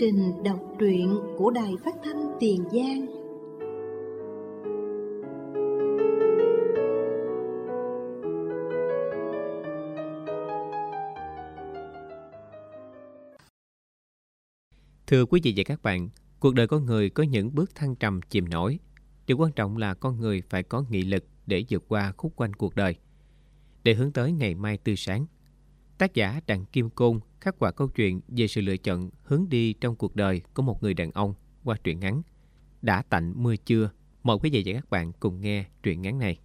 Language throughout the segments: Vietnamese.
trình đọc truyện của Đài Phát thanh Tiền Giang. Thưa quý vị và các bạn, cuộc đời con người có những bước thăng trầm chìm nổi. Điều quan trọng là con người phải có nghị lực để vượt qua khúc quanh cuộc đời, để hướng tới ngày mai tươi sáng. Tác giả Đặng Kim Côn khắc họa câu chuyện về sự lựa chọn hướng đi trong cuộc đời của một người đàn ông qua truyện ngắn Đã Tạnh Mưa Chưa. Mời quý vị và các bạn cùng nghe truyện ngắn này.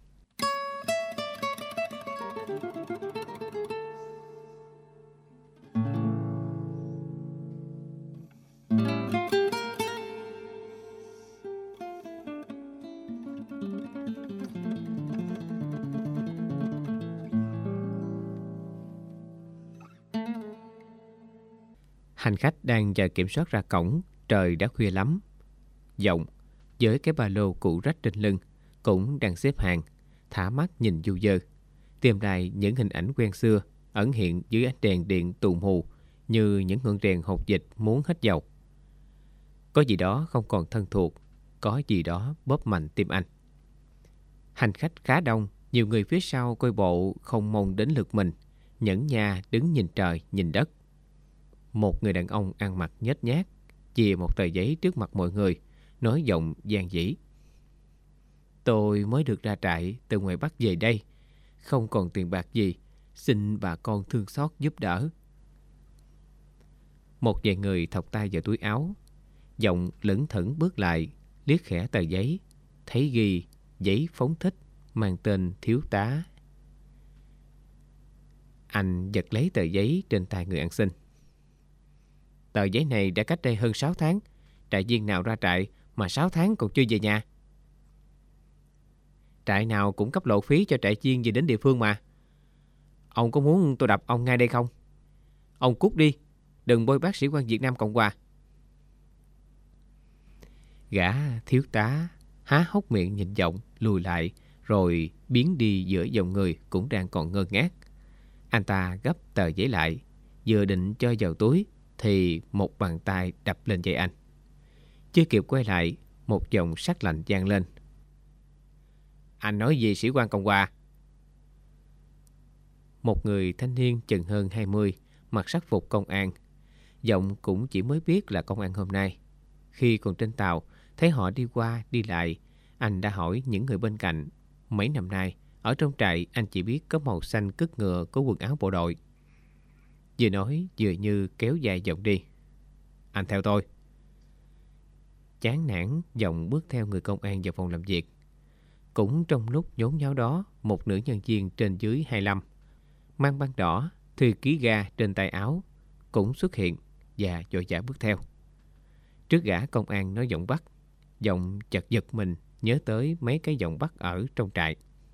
Hành khách đang chờ kiểm soát ra cổng, trời đã khuya lắm. Giọng với cái ba lô cũ rách trên lưng cũng đang xếp hàng, thả mắt nhìn du dơ, tìm lại những hình ảnh quen xưa ẩn hiện dưới ánh đèn điện tù mù như những ngọn đèn hột dịch muốn hết dầu. Có gì đó không còn thân thuộc, có gì đó bóp mạnh tim anh. Hành khách khá đông, nhiều người phía sau coi bộ không mong đến lượt mình, nhẫn nha đứng nhìn trời nhìn đất. Một người đàn ông ăn mặc nhếch nhác chìa một tờ giấy trước mặt mọi người, nói giọng gian dĩ: "Tôi mới được ra trại từ ngoài Bắc về đây, không còn tiền bạc gì, xin bà con thương xót giúp đỡ." Một vài người thọc tay vào túi áo, giọng lững thững bước lại, liếc khẽ tờ giấy, thấy ghi giấy phóng thích mang tên thiếu tá. Anh giật lấy tờ giấy trên tay người ăn xin. "Tờ giấy này đã cách đây hơn 6 tháng. Trại viên nào ra trại mà 6 tháng còn chưa về nhà?" "Trại nào cũng cấp lộ phí cho trại viên về đến địa phương mà. Ông có muốn tôi đập ông ngay đây không? Ông cút đi, đừng bôi bác sĩ quan Việt Nam Cộng Hòa." Gã thiếu tá há hốc miệng nhìn giọng, lùi lại rồi biến đi giữa dòng người cũng đang còn ngơ ngác. Anh ta gấp tờ giấy lại, vừa định cho vào túi thì một bàn tay đập lên vai anh. Chưa kịp quay lại, một giọng sắc lạnh vang lên: "Anh nói gì sĩ quan Cộng Hòa?" Một người thanh niên chừng hơn 20, mặc sắc phục công an. Giọng cũng chỉ mới biết là công an hôm nay. Khi còn trên tàu, thấy họ đi qua đi lại, anh đã hỏi những người bên cạnh. Mấy năm nay, ở trong trại anh chỉ biết có màu xanh cứt ngựa có quần áo bộ đội. Vừa nói vừa như kéo dài giọng đi: "Anh theo tôi." Chán nản, giọng bước theo người công an vào phòng làm việc. Cũng trong lúc nhốn nháo đó, một nữ nhân viên trên dưới 25, mang băng đỏ, thư ký ga trên tay áo, cũng xuất hiện và vội vã bước theo. Trước gã công an nói giọng Bắc, giọng chợt giật mình nhớ tới mấy cái giọng Bắc ở trong trại.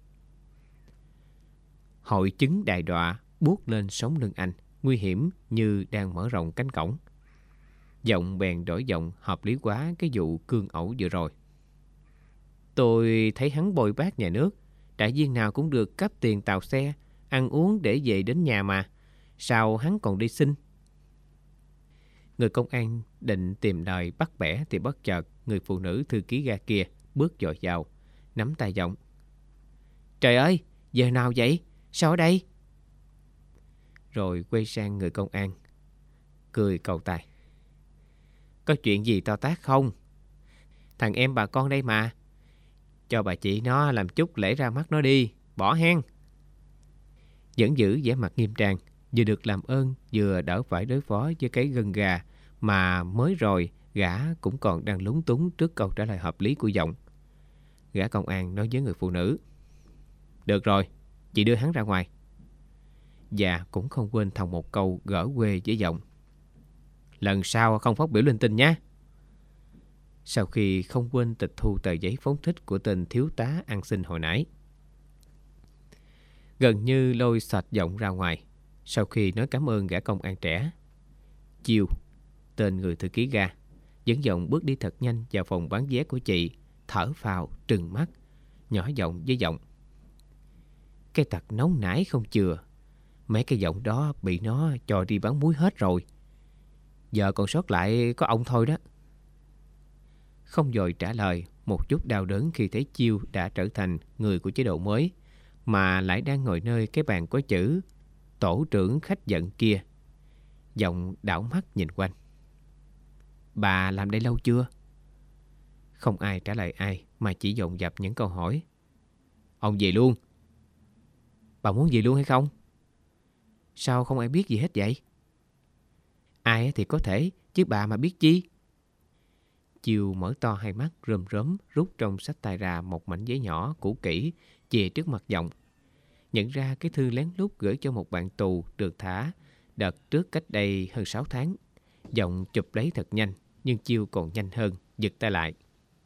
Hội chứng đại đọa buốt lên sống lưng anh, nguy hiểm như đang mở rộng cánh cổng. Giọng bèn đổi giọng hợp lý quá cái vụ cương ẩu vừa rồi. "Tôi thấy hắn bồi bác nhà nước, trại viên nào cũng được cấp tiền tàu xe, ăn uống để về đến nhà mà. Sao hắn còn đi xin?" Người công an định tìm lời bắt bẻ thì bất chợt người phụ nữ thư ký ga kia bước dội vào, nắm tay giọng: "Trời ơi, giờ nào vậy? Sao ở đây?" Rồi quay sang người công an, cười cầu tài: "Có chuyện gì to tát không? Thằng em bà con đây mà. Cho bà chị nó làm chút lễ ra mắt nó đi, bỏ hen." Vẫn giữ vẻ mặt nghiêm trang, vừa được làm ơn vừa đỡ phải đối phó với cái gân gà mà mới rồi gã cũng còn đang lúng túng trước câu trả lời hợp lý của giọng. Gã công an nói với người phụ nữ: "Được rồi, chị đưa hắn ra ngoài." Và cũng không quên thòng một câu gỡ quê với giọng: "Lần sau không phát biểu linh tinh nhé." Sau khi không quên tịch thu tờ giấy phóng thích của tên thiếu tá ăn xin hồi nãy, gần như lôi sạch giọng ra ngoài. Sau khi nói cảm ơn gã công an trẻ, Chiêu, tên người thư ký ga, dẫn giọng bước đi thật nhanh vào phòng bán vé của chị, thở phào trừng mắt, nhỏ giọng với giọng: "Cái tật nóng nảy không chừa, mấy cái giọng đó bị nó cho đi bán muối hết rồi. Giờ còn sót lại có ông thôi đó. Không vội trả lời, một chút đau đớn khi thấy Chiêu đã trở thành người của chế độ mới, mà lại đang ngồi nơi cái bàn có chữ tổ trưởng khách giận kia. Giọng đảo mắt nhìn quanh. Bà làm đây lâu chưa? Không ai trả lời ai, mà chỉ dồn dập những câu hỏi. Ông về luôn. Bà muốn về luôn hay không? Sao không ai biết gì hết vậy? Ai thì có thể, chứ bà mà biết chi? Chiêu mở to hai mắt rơm rớm, rút trong xách tay ra một mảnh giấy nhỏ cũ kỹ, chìa trước mặt Giọng. Nhận ra cái thư lén lút gửi cho một bạn tù được thả đợt trước cách đây hơn 6 tháng. Giọng chụp lấy thật nhanh, nhưng Chiêu còn nhanh hơn, giật tay lại.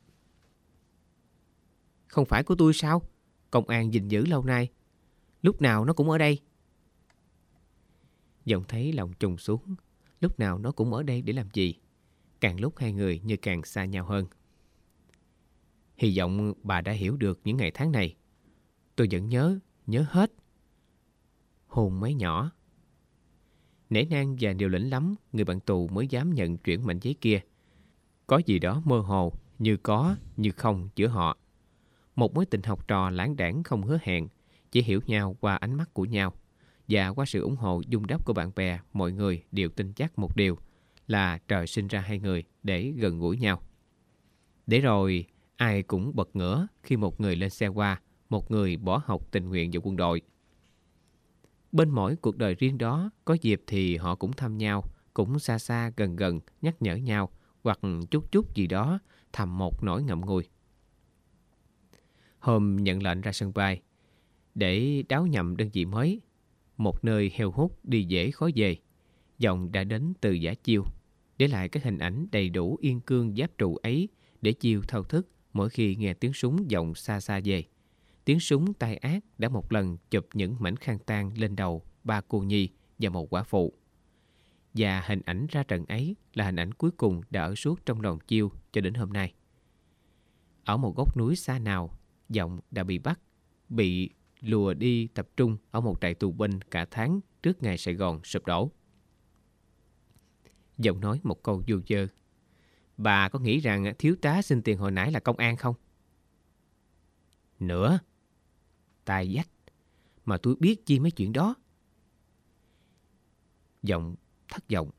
Không phải của tôi sao? Công an gìn giữ lâu nay, lúc nào nó cũng ở đây. Giọng thấy lòng trùng xuống, lúc nào nó cũng ở đây để làm gì? Càng lúc hai người như càng xa nhau hơn. Hy vọng bà đã hiểu được những ngày tháng này. Tôi vẫn nhớ hết. Hôn mấy nhỏ. Nể nang và liều lĩnh lắm, người bạn tù mới dám nhận chuyển mảnh giấy kia. Có gì đó mơ hồ, như có, như không giữa họ. Một mối tình học trò lãng đãng không hứa hẹn, chỉ hiểu nhau qua ánh mắt của nhau. Và qua sự ủng hộ dung đắp của bạn bè, mọi người đều tin chắc một điều là trời sinh ra hai người để gần gũi nhau. Để rồi ai cũng bật ngửa khi một người lên xe hoa, một người bỏ học tình nguyện vào quân đội. Bên mỗi cuộc đời riêng đó, có dịp thì họ cũng thăm nhau, cũng xa xa gần gần nhắc nhở nhau, hoặc chút chút gì đó thầm một nỗi ngậm ngùi. Hôm nhận lệnh ra sân bay để đáo nhậm đơn vị mới, một nơi heo hút đi dễ khó về, Giọng đã đến từ Giả Chiêu, để lại cái hình ảnh đầy đủ yên cương giáp trụ ấy để Chiêu thao thức mỗi khi nghe tiếng súng vọng xa xa về. Tiếng súng tai ác đã một lần chụp những mảnh khăn tang lên đầu ba cô nhi và một quả phụ. Và hình ảnh ra trận ấy là hình ảnh cuối cùng đã ở suốt trong lòng Chiêu cho đến hôm nay. Ở một góc núi xa nào, Giọng đã bị bắt, bị lùa đi tập trung ở một trại tù binh cả tháng trước ngày Sài Gòn sụp đổ. Giọng nói một câu vô vơ. Bà có nghĩ rằng thiếu tá xin tiền hồi nãy là công an không? Nữa. Tai dách. Mà tôi biết chi mấy chuyện đó. Giọng thất vọng.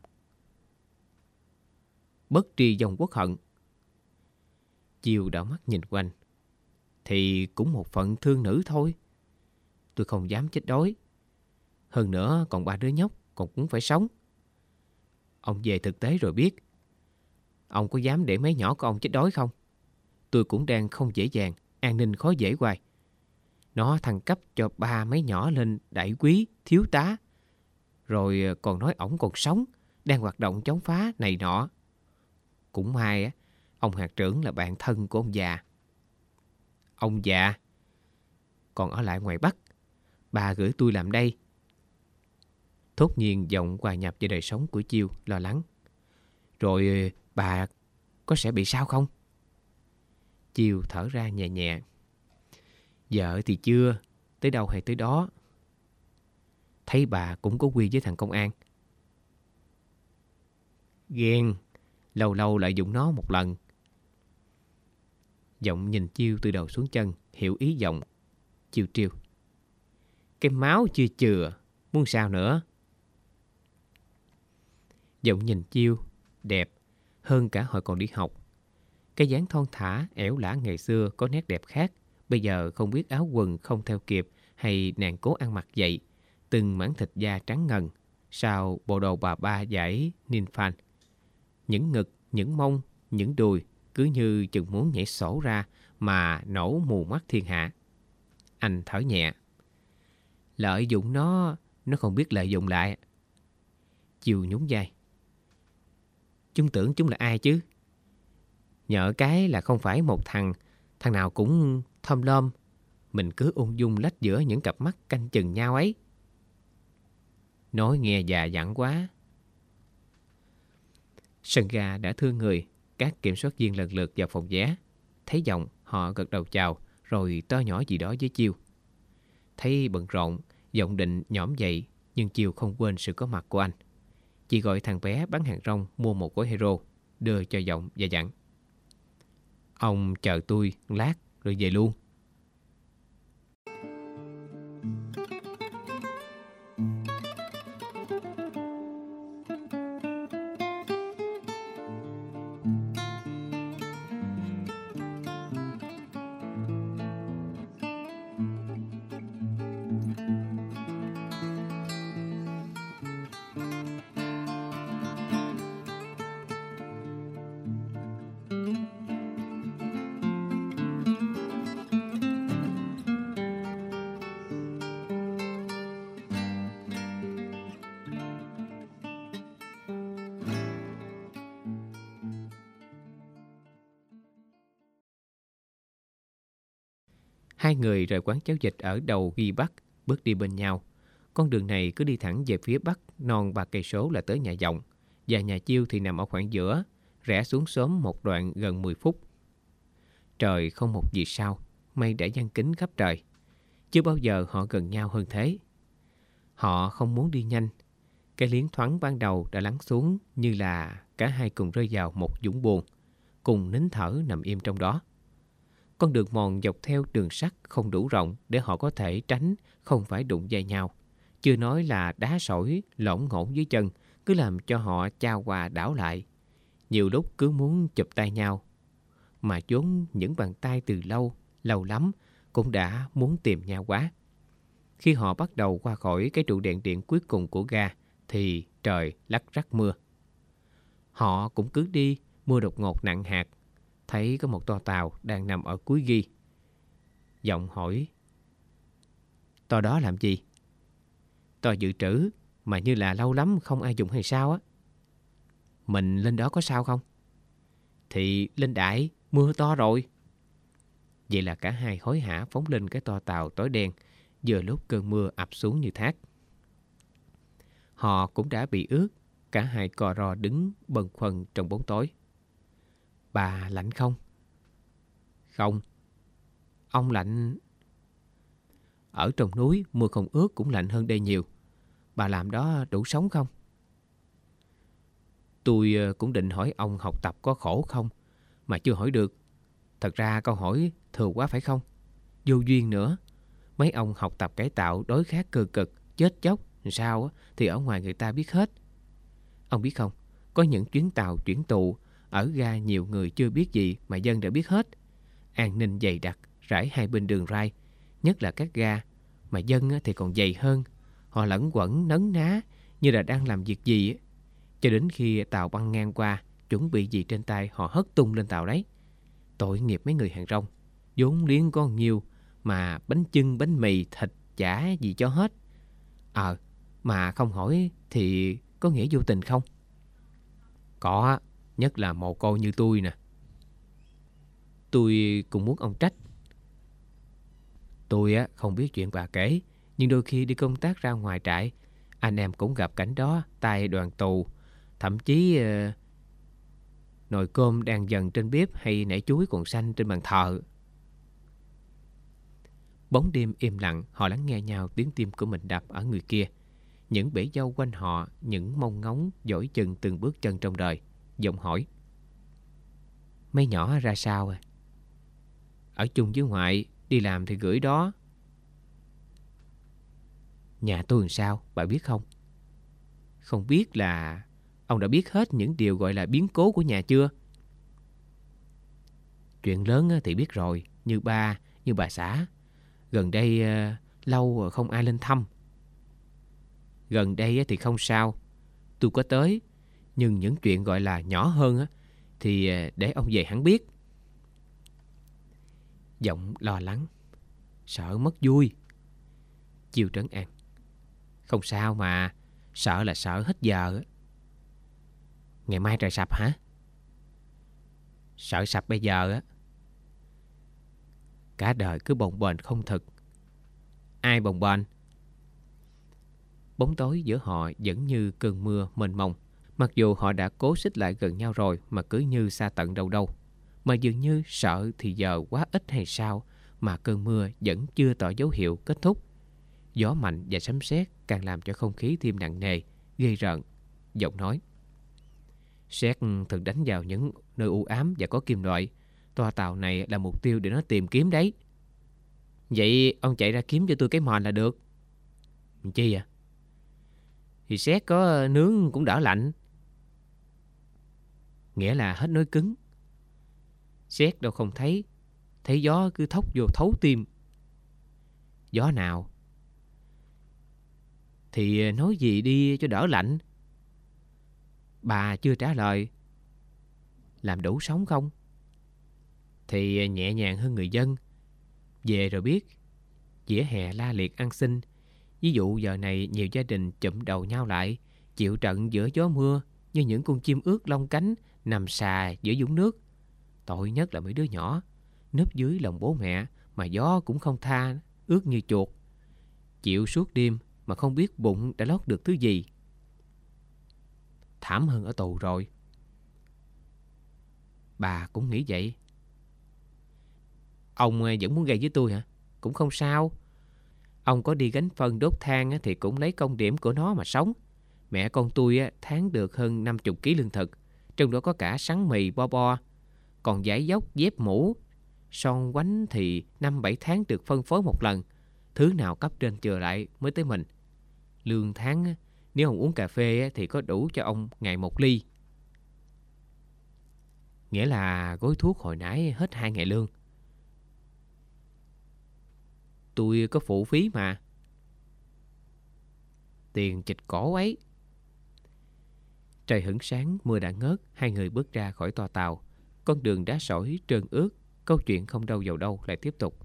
Bất tri dòng quốc hận. Chiêu đảo mắt nhìn quanh. Thì cũng một phận thương nữ thôi. Tôi không dám chết đói. Hơn nữa còn ba đứa nhóc còn cũng phải sống. Ông về thực tế rồi biết. Ông có dám để mấy nhỏ của ông chết đói không? Tôi cũng đang không dễ dàng, an ninh khó dễ hoài. Nó thăng cấp cho ba mấy nhỏ lên đại quý, thiếu tá. Rồi còn nói ổng còn sống, đang hoạt động chống phá này nọ. Cũng may á, ông hạt trưởng là bạn thân của ông già. Ông già còn ở lại ngoài Bắc. Bà gửi tôi làm đây. Thốt nhiên Giọng hòa nhập vào đời sống của Chiêu, lo lắng. Rồi bà có sẽ bị sao không? Chiêu thở ra nhẹ nhẹ. Vợ thì chưa, tới đâu hay tới đó. Thấy bà cũng có quy với thằng công an. Ghen, lâu lâu lại dùng nó một lần. Giọng nhìn Chiêu từ đầu xuống chân, hiểu ý Giọng. Chiêu trêu. Cái máu chưa chừa, muốn sao nữa? Giọng nhìn Chiêu, đẹp, hơn cả hồi còn đi học. Cái dáng thon thả, ẻo lả ngày xưa có nét đẹp khác. Bây giờ không biết áo quần không theo kịp hay nàng cố ăn mặc vậy. Từng mảng thịt da trắng ngần, sau bộ đồ bà ba giải ninfan. Những ngực, những mông, những đùi cứ như chừng muốn nhảy sổ ra mà nổ mù mắt thiên hạ. Anh thở nhẹ. Lợi dụng nó không biết lợi dụng lại. Chiêu nhún vai. Chúng tưởng chúng là ai chứ? Nhỡ cái là không phải một thằng nào cũng thơm lom. Mình cứ ung dung lách giữa những cặp mắt canh chừng nhau ấy. Nói nghe già dặn quá. Sân ga đã thưa người. Các kiểm soát viên lần lượt vào phòng vé. Thấy Giọng, họ gật đầu chào, rồi to nhỏ gì đó với Chiêu. Thấy bận rộn, Giọng định nhõm dậy, nhưng Chiêu không quên sự có mặt của anh. Chị gọi thằng bé bán hàng rong mua một gói hero, đưa cho Giọng và dặn: ông chờ tôi lát rồi về luôn. Hai người rời quán cháo vịt ở đầu Ghi Bắc, bước đi bên nhau. Con đường này cứ đi thẳng về phía bắc non 3 cây số là tới nhà Giọng, và nhà Chiêu thì nằm ở khoảng giữa, rẽ xuống xóm một đoạn gần 10 phút. Trời không một vì sao, mây đã giăng kín khắp trời. Chưa bao giờ họ gần nhau hơn thế. Họ không muốn đi nhanh. Cái liến thoáng ban đầu đã lắng xuống, như là cả hai cùng rơi vào một vũng buồn, cùng nín thở nằm im trong đó. Con đường mòn dọc theo đường sắt không đủ rộng để họ có thể tránh không phải đụng vai nhau. Chưa nói là đá sỏi lỏng ngổn dưới chân cứ làm cho họ chao qua đảo lại. Nhiều lúc cứ muốn chụp tay nhau, mà vốn những bàn tay từ lâu lắm cũng đã muốn tìm nhau quá. Khi họ bắt đầu qua khỏi cái trụ đèn điện cuối cùng của ga thì trời lắc rắc mưa. Họ cũng cứ đi, mưa đột ngột nặng hạt. Thấy có một toa tàu đang nằm ở cuối Ghi. Giọng hỏi: toa đó làm gì? Toa dự trữ, mà như là lâu lắm không ai dùng hay sao á. Mình lên đó có sao không? Thì lên đại, mưa to rồi. Vậy là cả hai hối hả phóng lên cái toa tàu tối đen, vừa lúc cơn mưa ập xuống như thác. Họ cũng đã bị ướt, cả hai co ro đứng bần khuâng trong bóng tối. Bà lạnh không? Không. Ông lạnh? Ở trong núi mưa không ướt cũng lạnh hơn đây nhiều. Bà làm đó đủ sống không? Tôi cũng định hỏi ông học tập có khổ không, mà chưa hỏi được. Thật ra câu hỏi thừa quá phải không? Vô duyên nữa. Mấy ông học tập cải tạo đối khát cơ cực, chết chóc sao thì ở ngoài người ta biết hết. Ông biết không, có những chuyến tàu chuyển tù ở ga nhiều người chưa biết gì mà dân đã biết hết. An ninh dày đặc rải hai bên đường ray, nhất là các ga, mà dân thì còn dày hơn. Họ lẫn quẩn nấn ná như là đang làm việc gì, cho đến khi tàu băng ngang qua, chuẩn bị gì trên tay họ hất tung lên tàu đấy. Tội nghiệp mấy người hàng rong, vốn liếng con nhiều mà bánh chưng, bánh mì, thịt chả gì cho hết. Mà không hỏi thì có nghĩa vô tình không? Có, nhất là mồ côi như tôi nè. Tôi cũng muốn ông trách. Tôi không biết chuyện bà kể, nhưng đôi khi đi công tác ra ngoài trại, anh em cũng gặp cảnh đó, tay đoàn tù. Thậm chí nồi cơm đang dần trên bếp hay nảy chuối còn xanh trên bàn thờ. Bóng đêm im lặng, họ lắng nghe nhau tiếng tim của mình đập ở người kia. Những bể dâu quanh họ, những mong ngóng dõi chừng từng bước chân trong đời. Giọng hỏi: mấy nhỏ ra sao à? Ở chung với ngoại, đi làm thì gửi đó. Nhà tôi làm sao, bà biết không? Không biết là ông đã biết hết những điều gọi là biến cố của nhà chưa? Chuyện lớn thì biết rồi, như bà xã. Gần đây lâu không ai lên thăm. Gần đây thì không sao, tôi có tới. Nhưng những chuyện gọi là nhỏ hơn thì để ông về hẳn biết. Giọng lo lắng: sợ mất vui. Chiêu trấn an: không sao mà, sợ là sợ hết giờ. Ngày mai trời sập hả? Sợ sập bây giờ cả đời cứ bồng bềnh không thực. Ai bồng bềnh? Bóng tối giữa họ vẫn như cơn mưa mênh mông. Mặc dù họ đã cố xích lại gần nhau rồi mà cứ như xa tận đâu đâu. Mà dường như sợ thì giờ quá ít hay sao mà cơn mưa vẫn chưa tỏ dấu hiệu kết thúc. Gió mạnh và sấm sét càng làm cho không khí thêm nặng nề, ghê rợn. Giọng nói: Sét thường đánh vào những nơi u ám và có kim loại. Toa tàu này là mục tiêu để nó tìm kiếm đấy. Vậy ông chạy ra kiếm cho tôi cái mòn là được. Chi à? Thì sét có nướng cũng đỡ lạnh. Nghĩa là hết nói cứng. Sét đâu không thấy. Thấy gió cứ thốc vô thấu tim. Gió nào? Thì nói gì đi cho đỡ lạnh. Bà chưa trả lời. Làm đủ sống không? Thì nhẹ nhàng hơn người dân. Về rồi biết. Vỉa hè la liệt ăn xin. Ví dụ giờ này nhiều gia đình chụm đầu nhau lại, chịu trận giữa gió mưa như những con chim ướt lông cánh nằm xà giữa vũng nước. Tội nhất là mấy đứa nhỏ núp dưới lòng bố mẹ mà gió cũng không tha, ướt như chuột. Chịu suốt đêm mà không biết bụng đã lót được thứ gì. Thảm hơn ở tù rồi. Bà cũng nghĩ vậy. Ông vẫn muốn gây với tôi hả? Cũng không sao. Ông có đi gánh phân đốt than thì cũng lấy công điểm của nó mà sống. Mẹ con tôi tháng được hơn 50 kg lương thực, trong đó có cả sắn mì bo bo. Còn giải dốc, dép mũ, son quánh thì 5-7 tháng được phân phối một lần. Thứ nào cấp trên chừa lại mới tới mình. Lương tháng nếu ông uống cà phê thì có đủ cho ông ngày 1 ly. Nghĩa là gói thuốc hồi nãy hết 2 ngày lương. Tôi có phụ phí mà. Tiền chịch cổ ấy. Trời hửng sáng, mưa đã ngớt. Hai người bước ra khỏi toa tàu. Con đường đá sỏi trơn ướt. Câu chuyện không đâu vào đâu lại tiếp tục.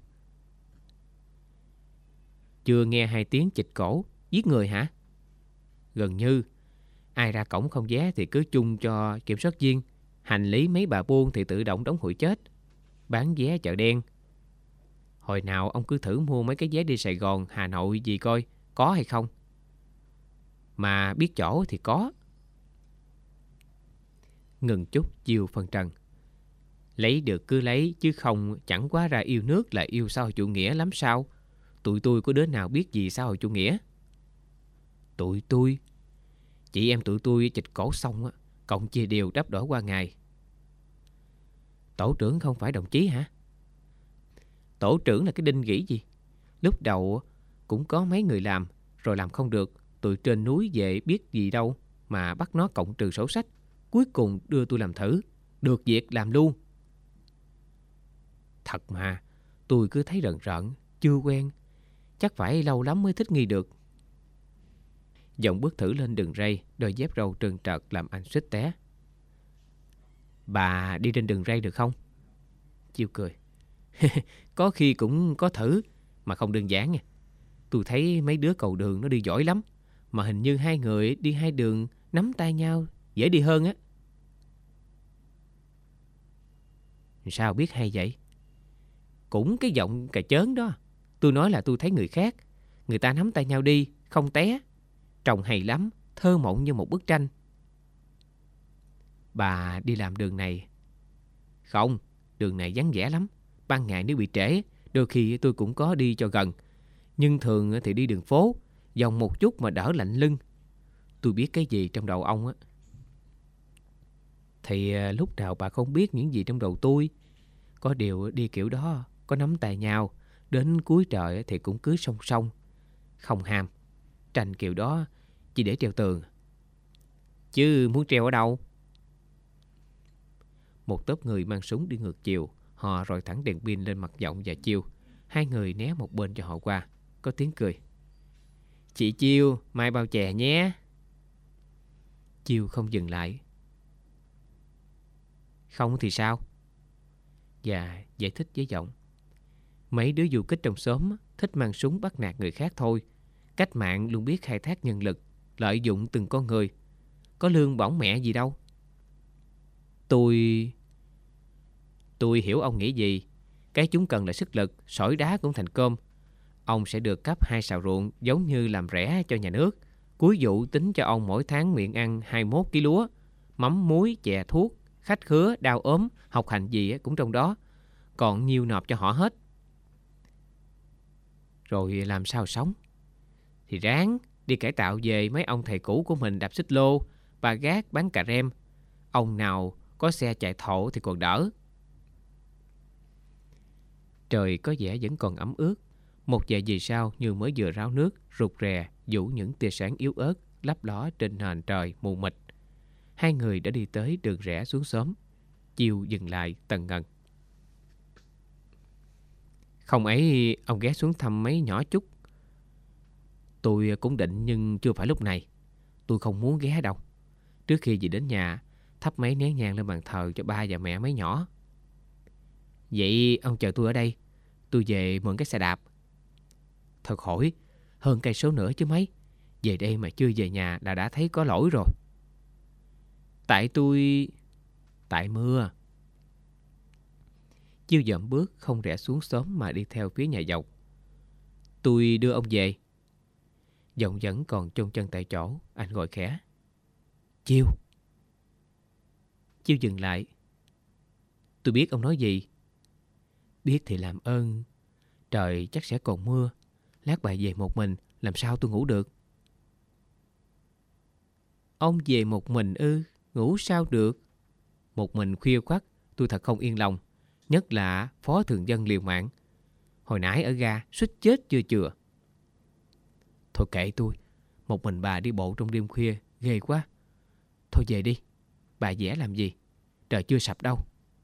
Chưa nghe 2 tiếng chịch cổ. Giết người hả? Gần như. Ai ra cổng không vé thì cứ chung cho kiểm soát viên. Hành lý mấy bà buôn thì tự động đóng hụi chết. Bán vé chợ đen. Hồi nào ông cứ thử mua mấy cái vé đi Sài Gòn, Hà Nội gì coi, có hay không. Mà biết chỗ thì có. Ngừng chút chiều phân trần. Lấy được cứ lấy, chứ không chẳng quá ra yêu nước là yêu xã hội chủ nghĩa lắm sao? Tụi tôi có đứa nào biết gì xã hội chủ nghĩa? Tụi tôi? Chị em tụi tôi chịch cổ xong cộng chia đều đắp đổi qua ngày. Tổ trưởng không phải đồng chí hả? Tổ trưởng là cái đinh gỉ gì? Lúc đầu cũng có mấy người làm, rồi làm không được. Tụi trên núi về biết gì đâu mà bắt nó cộng trừ sổ sách. Cuối cùng đưa tôi làm thử. Được việc làm luôn. Thật mà, tôi cứ thấy rợn rợn, chưa quen. Chắc phải lâu lắm mới thích nghi được. Giọng bước thử lên đường ray, đôi dép râu trơn trợt làm anh suýt té. Bà đi trên đường ray được không? Chiêu cười. Có khi cũng có thử, mà không đơn giản nha. Tôi thấy mấy đứa cầu đường nó đi giỏi lắm. Mà hình như hai người đi hai đường nắm tay nhau dễ đi hơn á. Sao biết hay vậy? Cũng cái giọng cà chớn đó. Tôi nói là tôi thấy người khác. Người ta nắm tay nhau đi, không té. Trông hay lắm, thơ mộng như một bức tranh. Bà đi làm đường này? Không, đường này vắng vẻ lắm. Ban ngày nếu bị trễ, đôi khi tôi cũng có đi cho gần. Nhưng thường thì đi đường phố, vòng một chút mà đỡ lạnh lưng. Tôi biết cái gì trong đầu ông á. Thì lúc nào bà không biết những gì trong đầu tôi. Có điều đi kiểu đó, có nắm tay nhau, đến cuối trời thì cũng cứ song song. Không ham. Tranh kiểu đó chỉ để treo tường. Chứ muốn treo ở đâu? Một tốp người mang súng đi ngược chiều. Họ rọi thẳng đèn pin lên mặt Giọng và Chiêu. Hai người né một bên cho họ qua. Có tiếng cười. Chị Chiêu, mai bao chè nhé. Chiêu không dừng lại. Không thì sao? Và giải thích với Giọng. Mấy đứa du kích trong xóm thích mang súng bắt nạt người khác thôi. Cách mạng luôn biết khai thác nhân lực, lợi dụng từng con người. Có lương bổng mẹ gì đâu. Tôi hiểu ông nghĩ gì. Cái chúng cần là sức lực, sỏi đá cũng thành cơm. Ông sẽ được cấp 2 sào ruộng giống như làm rẻ cho nhà nước. Cuối vụ tính cho ông mỗi tháng miệng ăn 21 kg lúa, mắm muối, chè thuốc, khách khứa, đau ốm, học hành gì cũng trong đó. Còn nhiêu nộp cho họ hết. Rồi làm sao sống? Thì ráng đi cải tạo về mấy ông thầy cũ của mình đạp xích lô, bà gác bán cà rem. Ông nào có xe chạy thổ thì còn đỡ. Trời có vẻ vẫn còn ẩm ướt. Một vài vì sao như mới vừa ráo nước, rụt rè, vũ những tia sáng yếu ớt lấp ló trên nền trời mù mịt. Hai người đã đi tới đường rẽ xuống xóm. Chiêu dừng lại tần ngần. Không ấy ông ghé xuống thăm mấy nhỏ chút. Tôi cũng định nhưng chưa phải lúc này. Tôi không muốn ghé đâu. Trước khi về đến nhà, thắp mấy nén nhang lên bàn thờ cho ba và mẹ mấy nhỏ. Vậy ông chờ tôi ở đây. Tôi về mượn cái xe đạp. Thật khỏi, hơn cây số nữa chứ mấy. Về đây mà chưa về nhà là đã thấy có lỗi rồi. Tại mưa. Chiêu dậm bước không rẽ xuống xóm mà đi theo phía nhà dọc. Tôi đưa ông về. Giọng vẫn còn chôn chân tại chỗ. Anh gọi khẽ. Chiêu. Chiêu dừng lại. Tôi biết ông nói gì. Biết thì làm ơn. Trời chắc sẽ còn mưa. Lát bà về một mình, làm sao tôi ngủ được? Ông về một mình ư? Ngủ sao được? Một mình khuya khoắt, tôi thật không yên lòng. Nhất là phó thường dân liều mạng. Hồi nãy ở ga, suýt chết chưa chừa. Thôi kệ tôi. Một mình bà đi bộ trong đêm khuya, ghê quá. Thôi về đi. Bà vẽ làm gì? Trời chưa sập đâu.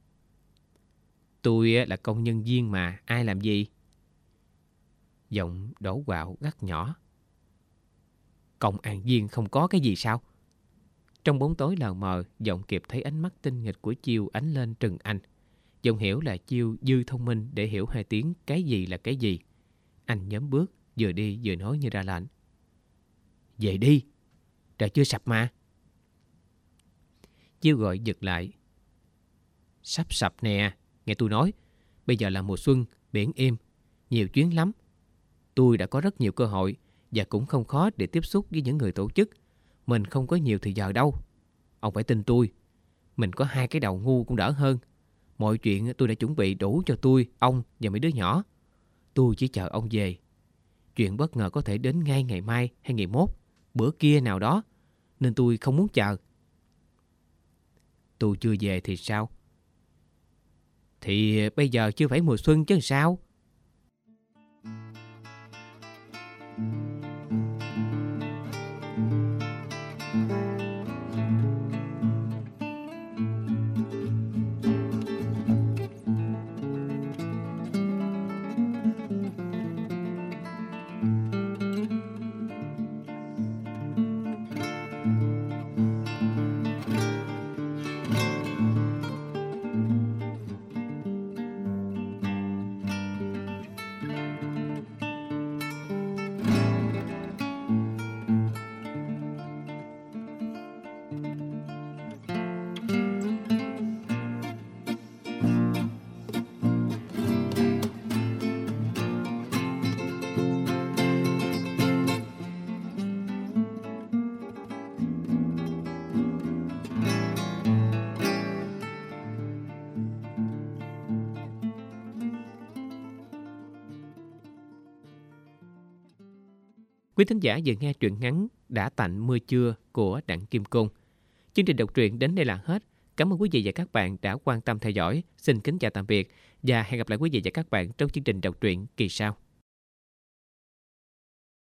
Tôi là công nhân viên mà, ai làm gì? Giọng đổ quạo gắt nhỏ. Công an viên không có cái gì sao? Trong bóng tối lờ mờ, giọng kịp thấy ánh mắt tinh nghịch của Chiêu ánh lên trừng anh. Giọng hiểu là Chiêu dư thông minh để hiểu hai tiếng cái gì là cái gì. Anh nhớm bước, vừa đi vừa nói như ra lệnh. Về đi, trời chưa sập mà. Chiêu gọi giật lại. Sắp sập nè, nghe tôi nói. Bây giờ là mùa xuân, biển êm, nhiều chuyến lắm. Tôi đã có rất nhiều cơ hội và cũng không khó để tiếp xúc với những người tổ chức. Mình không có nhiều thời giờ đâu. Ông phải tin tôi. Mình có 2 cái đầu ngu cũng đỡ hơn. Mọi chuyện tôi đã chuẩn bị đủ cho tôi, ông và mấy đứa nhỏ. Tôi chỉ chờ ông về. Chuyện bất ngờ có thể đến ngay ngày mai hay ngày mốt, bữa kia nào đó. Nên tôi không muốn chờ. Tôi chưa về thì sao? Thì bây giờ chưa phải mùa xuân chứ sao? Quý thính giả vừa nghe truyện ngắn Đã Tạnh Mưa Trưa của Đặng Kim Côn. Chương trình đọc truyện đến đây là hết. Cảm ơn quý vị và các bạn đã quan tâm theo dõi. Xin kính chào tạm biệt và hẹn gặp lại quý vị và các bạn trong chương trình đọc truyện kỳ sau.